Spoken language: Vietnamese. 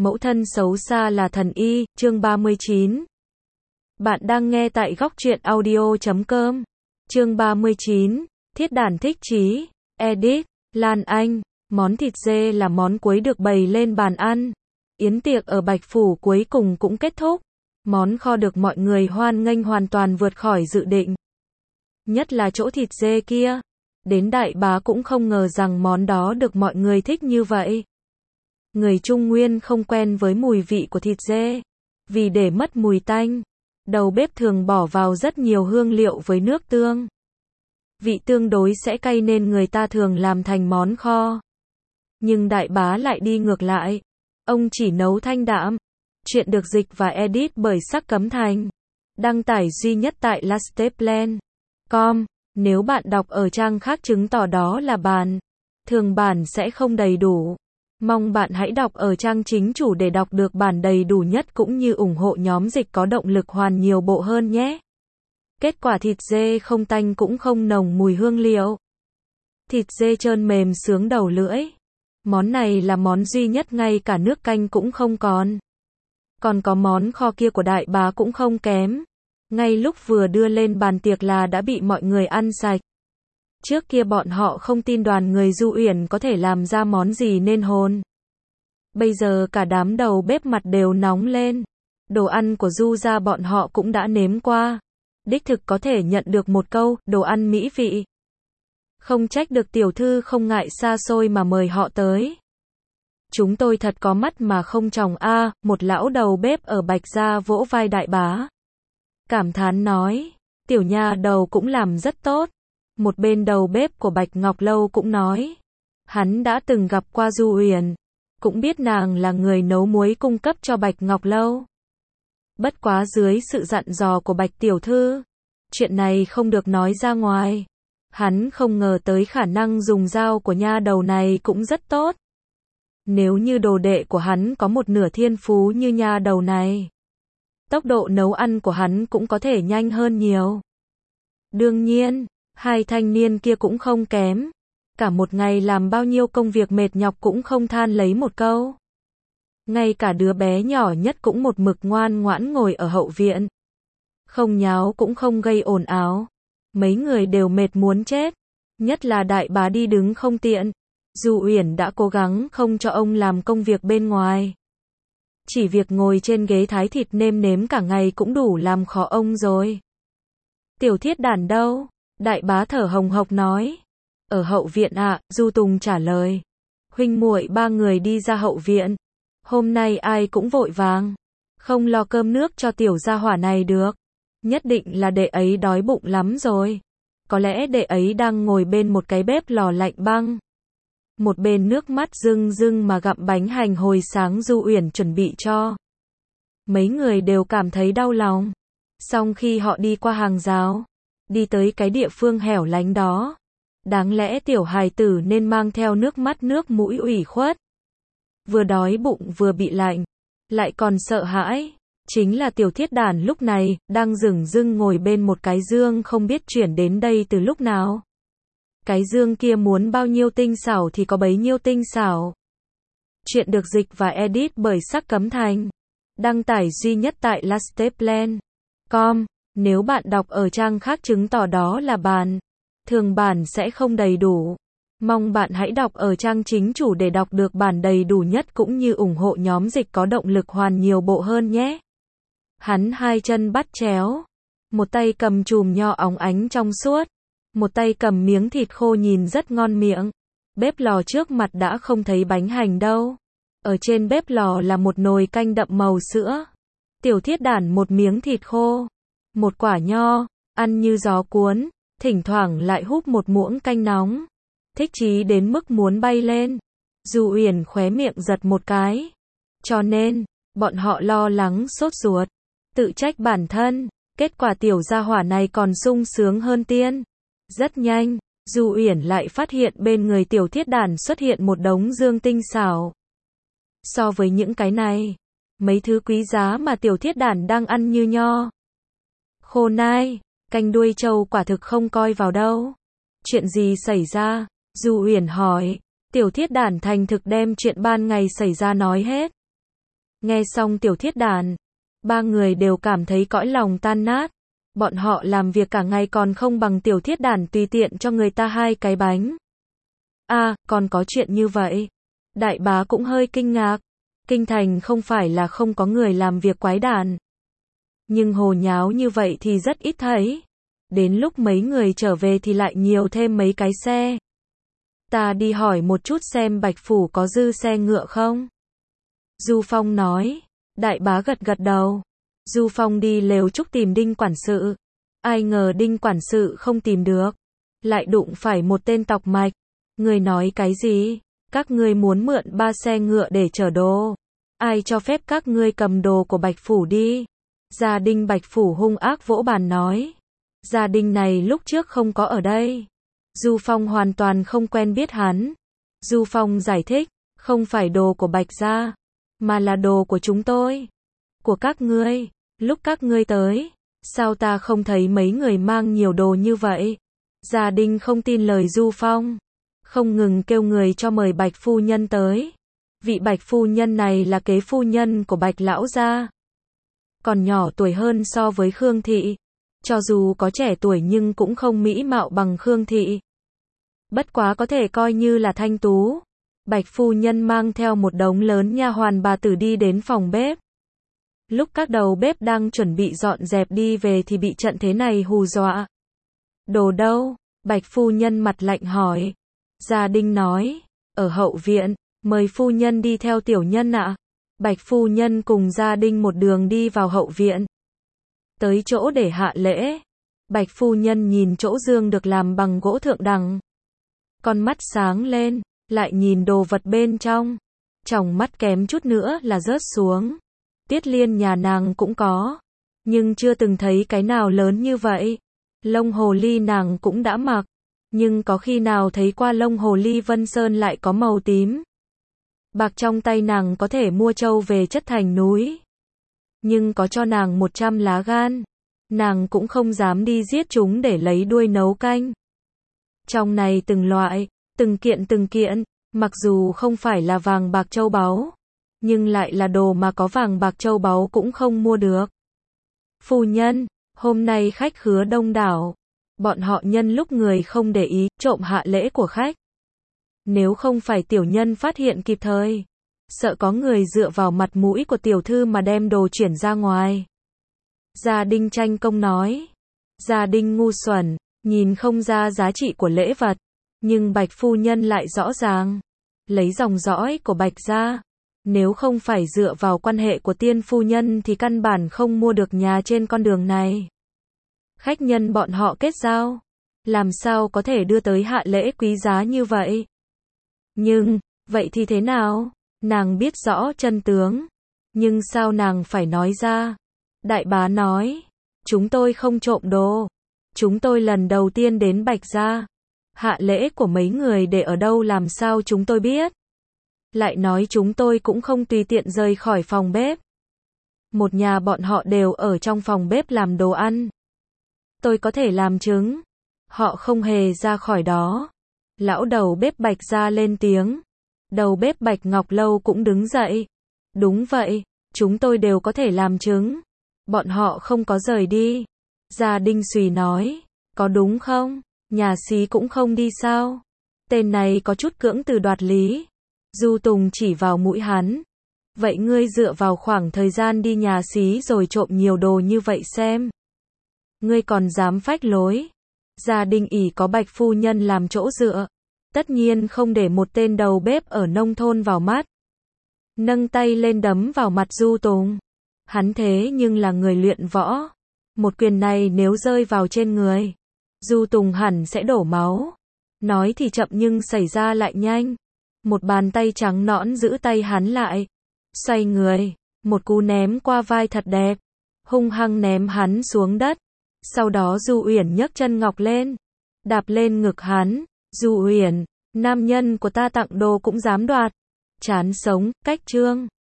Mẫu thân xấu xa là thần y, chương 39. Bạn đang nghe tại góc truyện audio.com. Chương 39, Thiết Đản thích chí, edit, Lan Anh. Món thịt dê là món cuối được bày lên bàn ăn. Yến tiệc ở Bạch Phủ cuối cùng cũng kết thúc. Món kho được mọi người hoan nghênh hoàn toàn vượt khỏi dự định. Nhất là chỗ thịt dê kia. Đến đại bá cũng không ngờ rằng món đó được mọi người thích như vậy. Người Trung Nguyên không quen với mùi vị của thịt dê. Vì để mất mùi tanh, đầu bếp thường bỏ vào rất nhiều hương liệu với nước tương. Vị tương đối sẽ cay nên người ta thường làm thành món kho. Nhưng đại bá lại đi ngược lại. Ông chỉ nấu thanh đạm. Chuyện được dịch và edit bởi Sắc Cấm Thành. Đăng tải duy nhất tại lasteplan.com. Nếu bạn đọc ở trang khác chứng tỏ đó là bản. Thường bản sẽ không đầy đủ. Mong bạn hãy đọc ở trang chính chủ để đọc được bản đầy đủ nhất cũng như ủng hộ nhóm dịch có động lực hoàn nhiều bộ hơn nhé. Kết quả thịt dê không tanh cũng không nồng mùi hương liệu. Thịt dê trơn mềm sướng đầu lưỡi. Món này là món duy nhất ngay cả nước canh cũng không còn. Còn có món kho kia của đại bá cũng không kém. Ngay lúc vừa đưa lên bàn tiệc là đã bị mọi người ăn sạch. Trước kia bọn họ không tin đoàn người Du Uyển có thể làm ra món gì nên hồn. Bây giờ cả đám đầu bếp mặt đều nóng lên. Đồ ăn của Du gia bọn họ cũng đã nếm qua. Đích thực có thể nhận được một câu, đồ ăn mỹ vị. Không trách được tiểu thư không ngại xa xôi mà mời họ tới. Chúng tôi thật có mắt mà không tròng a, một lão đầu bếp ở Bạch gia vỗ vai đại bá. Cảm thán nói, tiểu nha đầu cũng làm rất tốt. Một bên đầu bếp của Bạch Ngọc Lâu cũng nói, hắn đã từng gặp qua Du Uyển, cũng biết nàng là người nấu muối cung cấp cho Bạch Ngọc Lâu. Bất quá dưới sự dặn dò của Bạch tiểu thư, chuyện này không được nói ra ngoài. Hắn không ngờ tới khả năng dùng dao của nha đầu này cũng rất tốt. Nếu như đồ đệ của hắn có một nửa thiên phú như nha đầu này, tốc độ nấu ăn của hắn cũng có thể nhanh hơn nhiều. Đương nhiên, hai thanh niên kia cũng không kém. Cả một ngày làm bao nhiêu công việc mệt nhọc cũng không than lấy một câu. Ngay cả đứa bé nhỏ nhất cũng một mực ngoan ngoãn ngồi ở hậu viện. Không nháo cũng không gây ồn ào. Mấy người đều mệt muốn chết. Nhất là đại bá đi đứng không tiện. Du Uyển đã cố gắng không cho ông làm công việc bên ngoài. Chỉ việc ngồi trên ghế thái thịt nêm nếm cả ngày cũng đủ làm khó ông rồi. Tiểu Thiết Đản đâu? Đại bá thở hồng hộc nói. Ở hậu viện ạ, Du Tùng trả lời. Huynh muội ba người đi ra hậu viện. Hôm nay ai cũng vội vàng. Không lo cơm nước cho tiểu gia hỏa này được. Nhất định là đệ ấy đói bụng lắm rồi. Có lẽ đệ ấy đang ngồi bên một cái bếp lò lạnh băng. Một bên nước mắt rưng rưng mà gặm bánh hành hồi sáng Du Uyển chuẩn bị cho. Mấy người đều cảm thấy đau lòng. Xong khi họ đi qua hàng rào, đi tới cái địa phương hẻo lánh đó, đáng lẽ tiểu hài tử nên mang theo nước mắt nước mũi ủy khuất. Vừa đói bụng vừa bị lạnh, lại còn sợ hãi. Chính là tiểu Thiết Đản lúc này, đang dửng dưng ngồi bên một cái dương không biết chuyển đến đây từ lúc nào. Cái dương kia muốn bao nhiêu tinh xảo thì có bấy nhiêu tinh xảo. Chuyện được dịch và edit bởi Sắc Cấm Thành. Đăng tải duy nhất tại lasteplan.com. Nếu bạn đọc ở trang khác chứng tỏ đó là bản. Thường bản sẽ không đầy đủ. Mong bạn hãy đọc ở trang chính chủ để đọc được bản đầy đủ nhất cũng như ủng hộ nhóm dịch có động lực hoàn nhiều bộ hơn nhé. Hắn hai chân bắt chéo. Một tay cầm chùm nho óng ánh trong suốt. Một tay cầm miếng thịt khô nhìn rất ngon miệng. Bếp lò trước mặt đã không thấy bánh hành đâu. Ở trên bếp lò là một nồi canh đậm màu sữa. Tiểu Thiết Đản một miếng thịt khô. Một quả nho, ăn như gió cuốn, thỉnh thoảng lại húp một muỗng canh nóng. Thích chí đến mức muốn bay lên. Du Uyển khóe miệng giật một cái. Cho nên, bọn họ lo lắng sốt ruột. Tự trách bản thân. Kết quả tiểu gia hỏa này còn sung sướng hơn tiên. Rất nhanh, Du Uyển lại phát hiện bên người tiểu Thiết Đản xuất hiện một đống dương tinh xảo. So với những cái này, mấy thứ quý giá mà tiểu Thiết Đản đang ăn như nho, khô nai, canh đuôi trâu quả thực không coi vào đâu. Chuyện gì xảy ra? Du Uyển hỏi. Tiểu Thiết Đản thành thực đem chuyện ban ngày xảy ra nói hết. Nghe xong Tiểu Thiết Đàn, ba người đều cảm thấy cõi lòng tan nát. Bọn họ làm việc cả ngày còn không bằng Tiểu Thiết Đàn tùy tiện cho người ta 2 cái bánh. Còn có chuyện như vậy. Đại bá cũng hơi kinh ngạc. Kinh thành không phải là không có người làm việc quái đản. Nhưng hồ nháo như vậy thì rất ít thấy. Đến lúc mấy người trở về thì lại nhiều thêm mấy cái xe. Ta đi hỏi một chút xem Bạch Phủ có dư xe ngựa không? Du Phong nói. Đại bá gật gật đầu. Du Phong đi lều trúc tìm Đinh quản sự. Ai ngờ Đinh quản sự không tìm được. Lại đụng phải một tên tọc mạch. Người nói cái gì? Các ngươi muốn mượn 3 xe ngựa để chở đồ. Ai cho phép các ngươi cầm đồ của Bạch Phủ đi? Gia đình Bạch Phủ hung ác vỗ bàn nói. Gia đình này lúc trước không có ở đây. Du Phong hoàn toàn không quen biết hắn. Du Phong giải thích, không phải đồ của Bạch gia, mà là đồ của chúng tôi. Của các ngươi, lúc các ngươi tới, sao ta không thấy mấy người mang nhiều đồ như vậy? Gia đình không tin lời Du Phong, không ngừng kêu người cho mời Bạch phu nhân tới. Vị Bạch phu nhân này là kế phu nhân của Bạch lão gia. Còn nhỏ tuổi hơn so với Khương thị. Cho dù có trẻ tuổi nhưng cũng không mỹ mạo bằng Khương thị. Bất quá có thể coi như là thanh tú. Bạch phu nhân mang theo một đống lớn nha hoàn bà tử đi đến phòng bếp. Lúc các đầu bếp đang chuẩn bị dọn dẹp đi về thì bị trận thế này hù dọa. Đồ đâu? Bạch phu nhân mặt lạnh hỏi. Gia đình nói, ở hậu viện, mời phu nhân đi theo tiểu nhân ạ. Bạch phu nhân cùng gia đình một đường đi vào hậu viện. Tới chỗ để hạ lễ. Bạch phu nhân nhìn chỗ giường được làm bằng gỗ thượng đẳng. Con mắt sáng lên, lại nhìn đồ vật bên trong. Tròng mắt kém chút nữa là rớt xuống. Tiết liên nhà nàng cũng có. Nhưng chưa từng thấy cái nào lớn như vậy. Lông hồ ly nàng cũng đã mặc. Nhưng có khi nào thấy qua lông hồ ly Vân Sơn lại có màu tím. Bạc trong tay nàng có thể mua trâu về chất thành núi. Nhưng có cho nàng 100 lá gan, nàng cũng không dám đi giết chúng để lấy đuôi nấu canh. Trong này từng loại, từng kiện, mặc dù không phải là vàng bạc châu báu, nhưng lại là đồ mà có vàng bạc châu báu cũng không mua được. Phu nhân, hôm nay khách khứa đông đảo, bọn họ nhân lúc người không để ý, trộm hạ lễ của khách. Nếu không phải tiểu nhân phát hiện kịp thời, sợ có người dựa vào mặt mũi của tiểu thư mà đem đồ chuyển ra ngoài. Gia đình tranh công nói. Gia đình ngu xuẩn, nhìn không ra giá trị của lễ vật, nhưng Bạch phu nhân lại rõ ràng. Lấy dòng dõi của Bạch gia, nếu không phải dựa vào quan hệ của tiên phu nhân thì căn bản không mua được nhà trên con đường này. Khách nhân bọn họ kết giao, làm sao có thể đưa tới hạ lễ quý giá như vậy? Nhưng, vậy thì thế nào? Nàng biết rõ chân tướng, nhưng sao nàng phải nói ra? Đại bá nói, chúng tôi không trộm đồ. Chúng tôi lần đầu tiên đến Bạch gia. Hạ lễ của mấy người để ở đâu làm sao chúng tôi biết? Lại nói chúng tôi cũng không tùy tiện rời khỏi phòng bếp. Một nhà bọn họ đều ở trong phòng bếp làm đồ ăn. Tôi có thể làm chứng. Họ không hề ra khỏi đó. Lão đầu bếp Bạch gia lên tiếng. Đầu bếp Bạch Ngọc Lâu cũng đứng dậy. Đúng vậy, chúng tôi đều có thể làm chứng. Bọn họ không có rời đi. Gia Đinh Xùy nói, có đúng không? Nhà xí cũng không đi sao? Tên này có chút cưỡng từ đoạt lý. Du Tùng chỉ vào mũi hắn. Vậy ngươi dựa vào khoảng thời gian đi nhà xí rồi trộm nhiều đồ như vậy xem. Ngươi còn dám phách lối. Gia Đinh ỷ có Bạch phu nhân làm chỗ dựa. Tất nhiên không để một tên đầu bếp ở nông thôn vào mắt. Nâng tay lên đấm vào mặt Du Tùng. Hắn thế nhưng là người luyện võ. Một quyền này nếu rơi vào trên người, Du Tùng hẳn sẽ đổ máu. Nói thì chậm nhưng xảy ra lại nhanh. Một bàn tay trắng nõn giữ tay hắn lại. Xoay người, một cú ném qua vai thật đẹp. Hung hăng ném hắn xuống đất. Sau đó Du Uyển nhấc chân ngọc lên. Đạp lên ngực hắn. Du Uyển, nam nhân của ta tặng đồ cũng dám đoạt. Chán sống, cách trương.